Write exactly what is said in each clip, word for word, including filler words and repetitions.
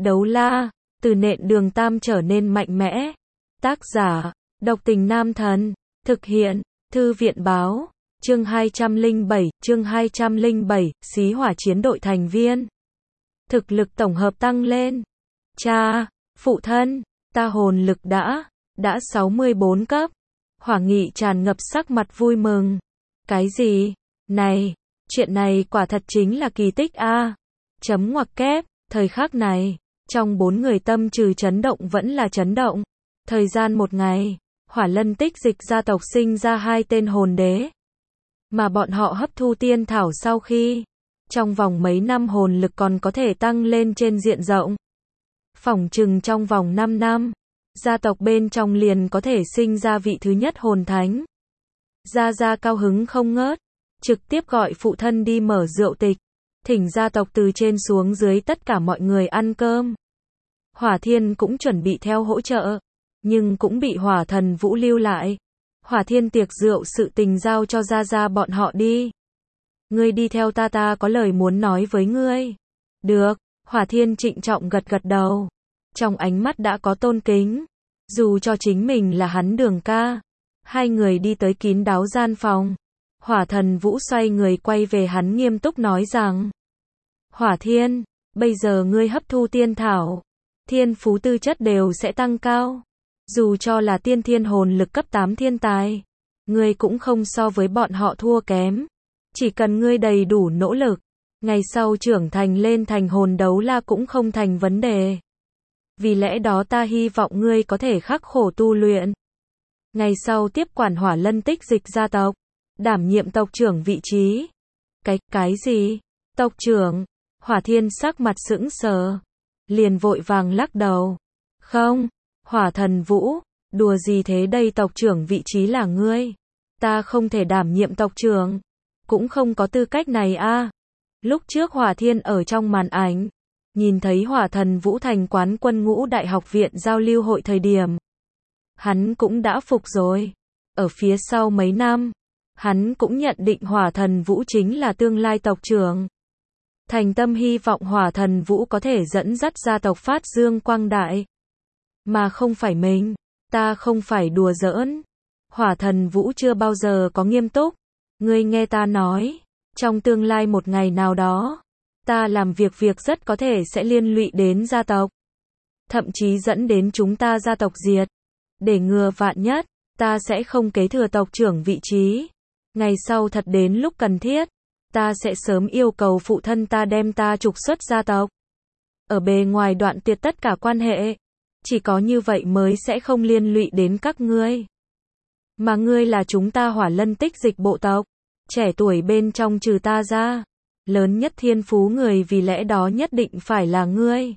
Đấu la, từ nện đường tam trở nên mạnh mẽ. Tác giả, Độc Tình Nam Thần. Thực hiện, Thư viện báo. Chương hai trăm lẻ bảy, chương hai trăm lẻ bảy, xí hỏa chiến đội thành viên. Thực lực tổng hợp tăng lên. Cha, phụ thân, ta hồn lực đã, đã sáu mươi bốn cấp. Hỏa Nghị tràn ngập sắc mặt vui mừng. Cái gì? Này, chuyện này quả thật chính là kỳ tích a. Chấm ngoặc kép, thời khắc này, trong bốn người tâm trừ chấn động vẫn là chấn động. Thời gian một ngày, Hỏa Lân Tích Dịch gia tộc sinh ra hai tên hồn đế. Mà bọn họ hấp thu tiên thảo sau khi, trong vòng mấy năm hồn lực còn có thể tăng lên trên diện rộng. Phỏng chừng trong vòng năm năm, gia tộc bên trong liền có thể sinh ra vị thứ nhất hồn thánh. Gia Gia cao hứng không ngớt, trực tiếp gọi phụ thân đi mở rượu tịch, thỉnh gia tộc từ trên xuống dưới tất cả mọi người ăn cơm. Hỏa Thiên cũng chuẩn bị theo hỗ trợ, nhưng cũng bị Hỏa Thần Vũ lưu lại. Hỏa Thiên tiệc rượu sự tình giao cho Gia Gia bọn họ đi. Ngươi đi theo ta, ta có lời muốn nói với ngươi. Được, Hỏa Thiên trịnh trọng gật gật đầu. Trong ánh mắt đã có tôn kính. Dù cho chính mình là hắn Đường ca. Hai người đi tới kín đáo gian phòng. Hỏa Thần Vũ xoay người quay về hắn nghiêm túc nói rằng. Hỏa Thiên, bây giờ ngươi hấp thu tiên thảo. Thiên phú tư chất đều sẽ tăng cao. Dù cho là tiên thiên hồn lực cấp tám thiên tài. Ngươi cũng không so với bọn họ thua kém. Chỉ cần ngươi đầy đủ nỗ lực. Ngày sau trưởng thành lên thành hồn đấu la cũng không thành vấn đề. Vì lẽ đó ta hy vọng ngươi có thể khắc khổ tu luyện. Ngày sau tiếp quản Hỏa Lân Tích Dịch gia tộc. Đảm nhiệm tộc trưởng vị trí. Cái, cái gì? Tộc trưởng? Hỏa Thiên sắc mặt sững sờ. Liền vội vàng lắc đầu. Không, Hỏa Thần Vũ, đùa gì thế đây, tộc trưởng vị trí là ngươi. Ta không thể đảm nhiệm tộc trưởng. Cũng không có tư cách này a. Lúc trước Hỏa Thiên ở trong màn ảnh, nhìn thấy Hỏa Thần Vũ thành quán quân ngũ đại học viện giao lưu hội thời điểm. Hắn cũng đã phục rồi. Ở phía sau mấy năm, hắn cũng nhận định Hỏa Thần Vũ chính là tương lai tộc trưởng. Thành tâm hy vọng Hỏa Thần Vũ có thể dẫn dắt gia tộc phát dương quang đại. Mà không phải mình. Ta không phải đùa giỡn. Hỏa Thần Vũ chưa bao giờ có nghiêm túc. Ngươi nghe ta nói. Trong tương lai một ngày nào đó, ta làm việc việc rất có thể sẽ liên lụy đến gia tộc. Thậm chí dẫn đến chúng ta gia tộc diệt. Để ngừa vạn nhất, ta sẽ không kế thừa tộc trưởng vị trí. Ngày sau thật đến lúc cần thiết, ta sẽ sớm yêu cầu phụ thân ta đem ta trục xuất gia tộc. Ở bề ngoài đoạn tuyệt tất cả quan hệ. Chỉ có như vậy mới sẽ không liên lụy đến các ngươi. Mà ngươi là chúng ta Hỏa Lân Tích Dịch bộ tộc. Trẻ tuổi bên trong trừ ta ra. Lớn nhất thiên phú người, vì lẽ đó nhất định phải là ngươi.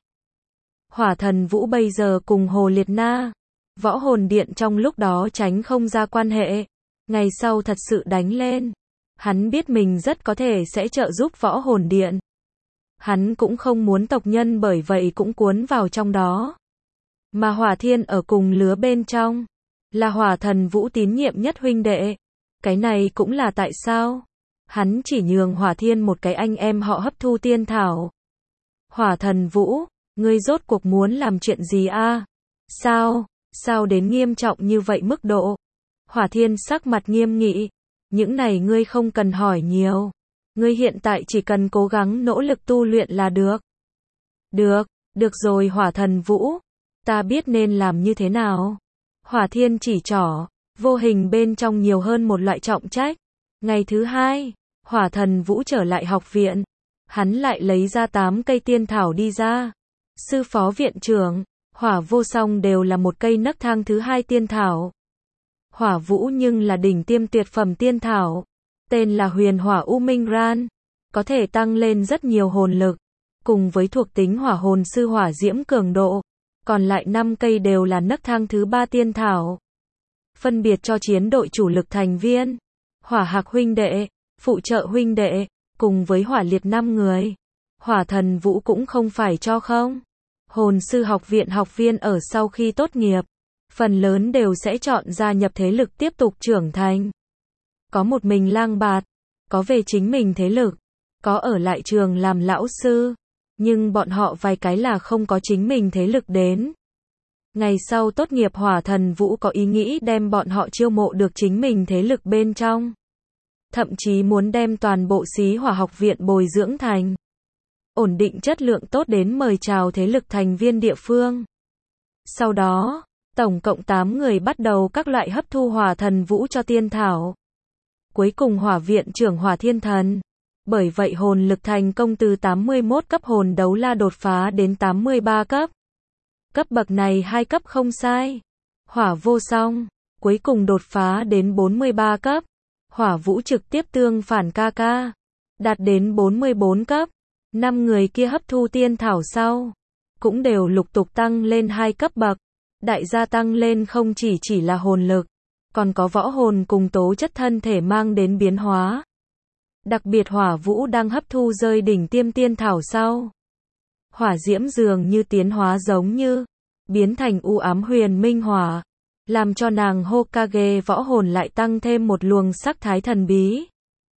Hỏa Thần Vũ bây giờ cùng Hồ Liệt Na, Võ Hồn Điện trong lúc đó tránh không ra quan hệ. Ngày sau thật sự đánh lên. Hắn biết mình rất có thể sẽ trợ giúp Võ Hồn Điện. Hắn cũng không muốn tộc nhân bởi vậy cũng cuốn vào trong đó. Mà Hỏa Thiên ở cùng lứa bên trong. Là Hỏa Thần Vũ tín nhiệm nhất huynh đệ. Cái này cũng là tại sao hắn chỉ nhường Hỏa Thiên một cái anh em họ hấp thu tiên thảo. Hỏa Thần Vũ, ngươi rốt cuộc muốn làm chuyện gì a? Sao, sao đến nghiêm trọng như vậy mức độ? Hỏa Thiên sắc mặt nghiêm nghị. Những này ngươi không cần hỏi nhiều. Ngươi hiện tại chỉ cần cố gắng nỗ lực tu luyện là được. Được, được rồi Hỏa Thần Vũ. Ta biết nên làm như thế nào. Hỏa Thiên chỉ trỏ. Vô hình bên trong nhiều hơn một loại trọng trách. Ngày thứ hai, Hỏa Thần Vũ trở lại học viện. Hắn lại lấy ra tám cây tiên thảo đi ra. Sư phó viện trưởng, Hỏa Vô Song đều là một cây nấc thang thứ hai tiên thảo. Hỏa Vũ nhưng là đỉnh tiêm tuyệt phẩm tiên thảo. Tên là Huyền Hỏa U Minh Ran. Có thể tăng lên rất nhiều hồn lực. Cùng với thuộc tính hỏa hồn sư hỏa diễm cường độ. Còn lại năm cây đều là nấc thang thứ ba tiên thảo. Phân biệt cho chiến đội chủ lực thành viên. Hỏa Hạc huynh đệ, phụ trợ huynh đệ, cùng với Hỏa Liệt năm người. Hỏa Thần Vũ cũng không phải cho không. Hồn sư học viện học viên ở sau khi tốt nghiệp, phần lớn đều sẽ chọn gia nhập thế lực tiếp tục trưởng thành. Có một mình lang bạt, có về chính mình thế lực, có ở lại trường làm lão sư. nhưng bọn họ vài cái là không có chính mình thế lực đến. Ngày sau tốt nghiệp Hỏa Thần Vũ có ý nghĩ đem bọn họ chiêu mộ được chính mình thế lực bên trong. Thậm chí muốn đem toàn bộ Xí Hỏa học viện bồi dưỡng thành ổn định chất lượng tốt đến mời chào thế lực thành viên địa phương. Sau đó, tổng cộng tám người bắt đầu các loại hấp thu Hỏa Thần Vũ cho tiên thảo. Cuối cùng Hỏa viện trưởng Hỏa Thiên Thần. Bởi vậy hồn lực thành công từ tám mươi mốt cấp hồn đấu la đột phá đến tám mươi ba cấp. Cấp bậc này hai cấp không sai. Hỏa vô song, cuối cùng đột phá đến bốn mươi ba cấp. Hỏa vũ trực tiếp tương phản ca ca, đạt đến bốn mươi bốn cấp. Năm người kia hấp thu tiên thảo sau, cũng đều lục tục tăng lên hai cấp bậc. Đại gia tăng lên không chỉ chỉ là hồn lực, còn có võ hồn cùng tố chất thân thể mang đến biến hóa. Đặc biệt hỏa vũ đang hấp thu rơi đỉnh tiêm tiên thảo sau. Hỏa diễm dường như tiến hóa giống như, biến thành u ám huyền minh hỏa, làm cho nàng Hokage võ hồn lại tăng thêm một luồng sắc thái thần bí.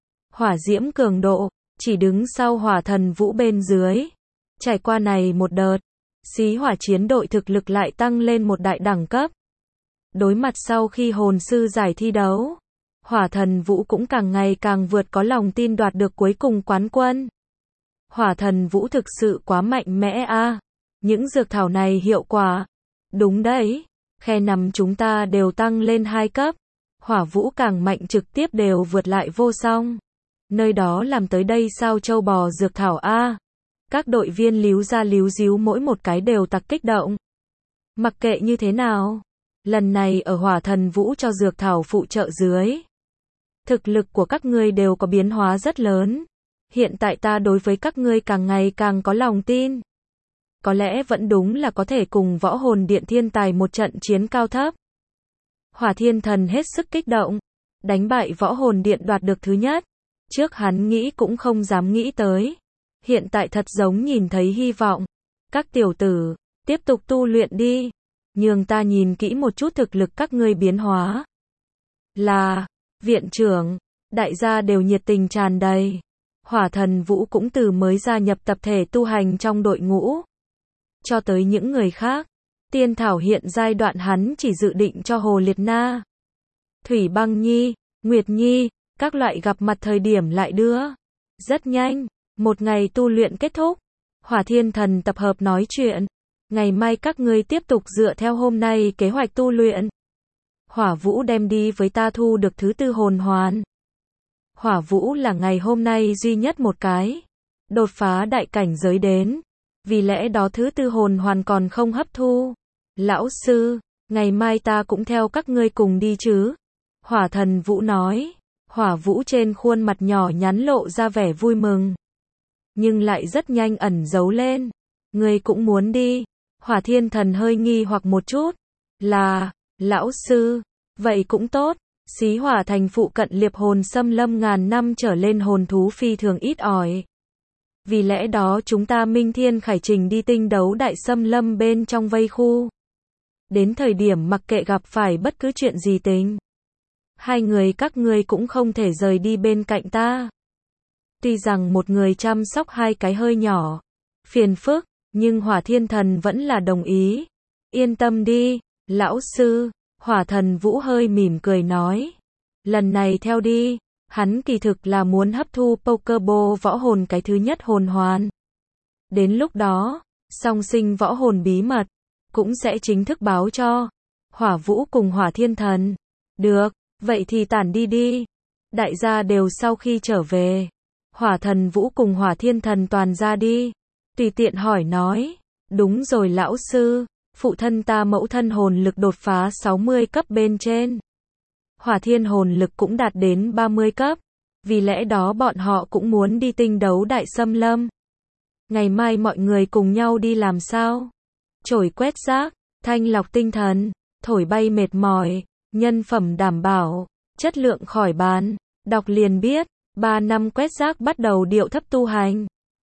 Hỏa diễm cường độ, chỉ đứng sau hỏa thần vũ bên dưới. Trải qua này một đợt, Xí Hỏa chiến đội thực lực lại tăng lên một đại đẳng cấp. Đối mặt sau khi hồn sư giải thi đấu, Hỏa Thần Vũ cũng càng ngày càng vượt có lòng tin đoạt được cuối cùng quán quân. Hỏa Thần Vũ thực sự quá mạnh mẽ a. À. Những dược thảo này hiệu quả. Đúng đấy, khe nằm chúng ta đều tăng lên hai cấp. Hỏa Vũ càng mạnh trực tiếp đều vượt lại vô song. Nơi đó làm tới đây sao châu bò dược thảo a. À. Các đội viên líu ra líu díu mỗi một cái đều tặc kích động. Mặc kệ như thế nào, lần này ở Hỏa Thần Vũ cho dược thảo phụ trợ dưới, thực lực của các ngươi đều có biến hóa rất lớn. Hiện tại ta đối với các ngươi càng ngày càng có lòng tin. Có lẽ vẫn đúng là có thể cùng võ hồn điện thiên tài một trận chiến cao thấp. Hỏa Thiên Thần hết sức kích động, đánh bại võ hồn điện đoạt được thứ nhất. Trước hắn nghĩ cũng không dám nghĩ tới. Hiện tại thật giống nhìn thấy hy vọng. Các tiểu tử, tiếp tục tu luyện đi. Nhường ta nhìn kỹ một chút thực lực các ngươi biến hóa. Là, viện trưởng, đại gia đều nhiệt tình tràn đầy. Hỏa Thần Vũ cũng từ mới gia nhập tập thể tu hành trong đội ngũ, cho tới những người khác. Tiên thảo hiện giai đoạn hắn chỉ dự định cho Hồ Liệt Na, Thủy Băng Nhi, Nguyệt Nhi, các loại gặp mặt thời điểm lại đưa. Rất nhanh, một ngày tu luyện kết thúc. Hỏa Thiên Thần tập hợp nói chuyện. Ngày mai các ngươi tiếp tục dựa theo hôm nay kế hoạch tu luyện. Hỏa Vũ đem đi với ta thu được thứ tư hồn hoàn. Hỏa Vũ là ngày hôm nay duy nhất một cái đột phá đại cảnh giới đến. Vì lẽ đó thứ tư hồn hoàn còn không hấp thu. Lão sư, ngày mai ta cũng theo các ngươi cùng đi chứ? Hỏa Thần Vũ nói. Hỏa Vũ trên khuôn mặt nhỏ nhắn lộ ra vẻ vui mừng, nhưng lại rất nhanh ẩn giấu lên. Ngươi cũng muốn đi? Hỏa Thiên Thần hơi nghi hoặc một chút. Là, lão sư, vậy cũng tốt. Xí Hỏa thành phụ cận liệp hồn xâm lâm ngàn năm trở lên hồn thú phi thường ít ỏi. Vì lẽ đó chúng ta minh thiên khải trình đi tinh đấu đại xâm lâm bên trong vây khu. Đến thời điểm mặc kệ gặp phải bất cứ chuyện gì tình, hai người các ngươi cũng không thể rời đi bên cạnh ta. Tuy rằng một người chăm sóc hai cái hơi nhỏ, phiền phức, nhưng Hỏa Thiên Thần vẫn là đồng ý. Yên tâm đi, lão sư. Hỏa Thần Vũ hơi mỉm cười nói. Lần này theo đi, hắn kỳ thực là muốn hấp thu Pokeball võ hồn cái thứ nhất hồn hoàn. Đến lúc đó, song sinh võ hồn bí mật, cũng sẽ chính thức báo cho Hỏa Vũ cùng Hỏa Thiên Thần. Được, vậy thì tản đi đi. Đại gia đều sau khi trở về, Hỏa Thần Vũ cùng Hỏa Thiên Thần toàn ra đi. Tùy tiện hỏi nói. Đúng rồi lão sư. Phụ thân ta mẫu thân hồn lực đột phá sáu mươi cấp bên trên. Hỏa Thiên hồn lực cũng đạt đến ba mươi cấp. Vì lẽ đó bọn họ cũng muốn đi tinh đấu đại xâm lâm. Ngày mai mọi người cùng nhau đi làm sao? Chổi quét rác, thanh lọc tinh thần, thổi bay mệt mỏi, nhân phẩm đảm bảo, chất lượng khỏi bàn. Đọc liền biết, ba năm quét rác bắt đầu điệu thấp tu hành.